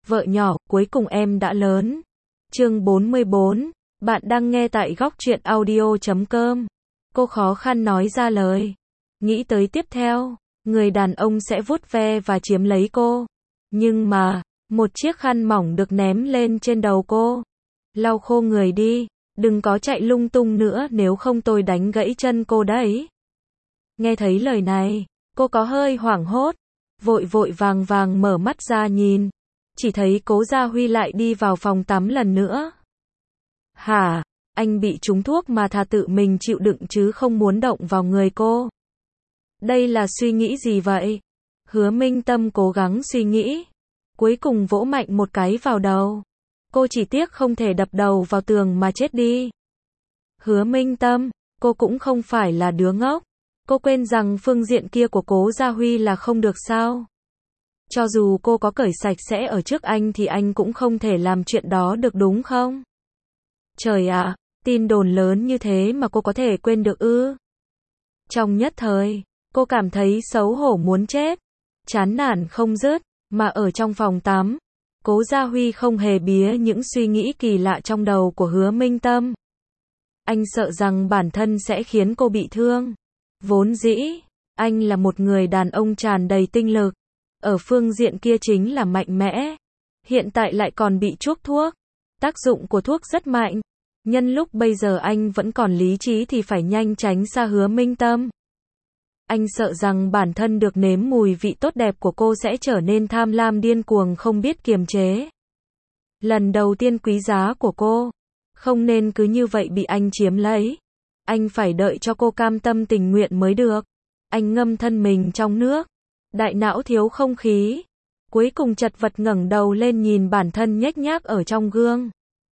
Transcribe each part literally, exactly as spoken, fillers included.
Vợ nhỏ, cuối cùng em đã lớn. Chương bốn mươi bốn. Bạn đang nghe tại góc truyện audio chấm com. Cô khó khăn nói ra lời. Nghĩ tới tiếp theo, người đàn ông sẽ vuốt ve và chiếm lấy cô. Nhưng mà, một chiếc khăn mỏng được ném lên trên đầu cô. Lau khô người đi, đừng có chạy lung tung nữa nếu không tôi đánh gãy chân cô đấy. Nghe thấy lời này, cô có hơi hoảng hốt, vội vội vàng vàng mở mắt ra nhìn, chỉ thấy Cố Gia Huy lại đi vào phòng tắm lần nữa. Hả, anh bị trúng thuốc mà thà tự mình chịu đựng chứ không muốn động vào người cô. Đây là suy nghĩ gì vậy? Hứa Minh Tâm cố gắng suy nghĩ, cuối cùng vỗ mạnh một cái vào đầu. Cô chỉ tiếc không thể đập đầu vào tường mà chết đi. Hứa Minh Tâm, cô cũng không phải là đứa ngốc. Cô quên rằng phương diện kia của Cố Gia Huy là không được sao? Cho dù cô có cởi sạch sẽ ở trước anh thì anh cũng không thể làm chuyện đó được đúng không? Trời ạ, tin đồn lớn như thế mà cô có thể quên được ư? Trong nhất thời, cô cảm thấy xấu hổ muốn chết, chán nản không dứt, mà ở trong phòng tắm, Cố Gia Huy không hề bía những suy nghĩ kỳ lạ trong đầu của Hứa Minh Tâm. Anh sợ rằng bản thân sẽ khiến cô bị thương. Vốn dĩ, anh là một người đàn ông tràn đầy tinh lực, ở phương diện kia chính là mạnh mẽ. Hiện tại lại còn bị chuốc thuốc. Tác dụng của thuốc rất mạnh. Nhân lúc bây giờ anh vẫn còn lý trí thì phải nhanh tránh xa Hứa Minh Tâm. Anh sợ rằng bản thân được nếm mùi vị tốt đẹp của cô sẽ trở nên tham lam điên cuồng không biết kiềm chế. Lần đầu tiên quý giá của cô, không nên cứ như vậy bị anh chiếm lấy. Anh phải đợi cho cô cam tâm tình nguyện mới được. Anh ngâm thân mình trong nước, đại não thiếu không khí, cuối cùng chật vật ngẩng đầu lên nhìn bản thân nhếch nhác ở trong gương.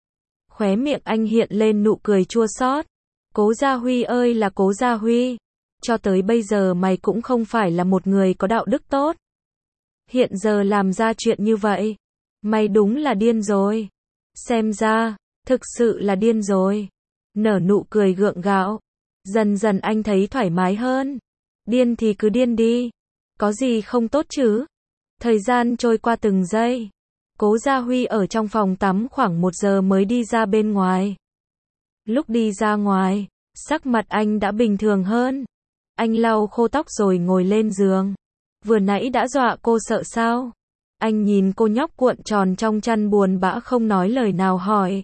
Khóe miệng anh hiện lên nụ cười chua xót. Cố Gia Huy ơi là Cố Gia Huy, cho tới bây giờ mày cũng không phải là một người có đạo đức tốt. Hiện giờ làm ra chuyện như vậy, mày đúng là điên rồi. Xem ra, thực sự là điên rồi. Nở nụ cười gượng gạo. Dần dần anh thấy thoải mái hơn. Điên thì cứ điên đi. Có gì không tốt chứ? Thời gian trôi qua từng giây. Cố Gia Huy ở trong phòng tắm khoảng một giờ mới đi ra bên ngoài. Lúc đi ra ngoài, sắc mặt anh đã bình thường hơn. Anh lau khô tóc rồi ngồi lên giường. Vừa nãy đã dọa cô sợ sao? Anh nhìn cô nhóc cuộn tròn trong chăn buồn bã không nói lời nào hỏi.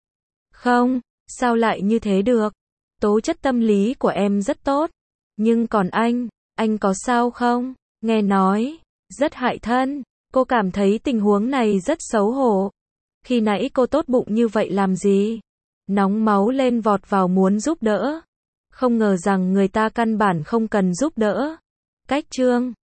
Không, sao lại như thế được? Tố chất tâm lý của em rất tốt. Nhưng còn anh, anh có sao không? Nghe nói, rất hại thân. Cô cảm thấy tình huống này rất xấu hổ. Khi nãy cô tốt bụng như vậy làm gì? Nóng máu lên vọt vào muốn giúp đỡ. Không ngờ rằng người ta căn bản không cần giúp đỡ. Cách chương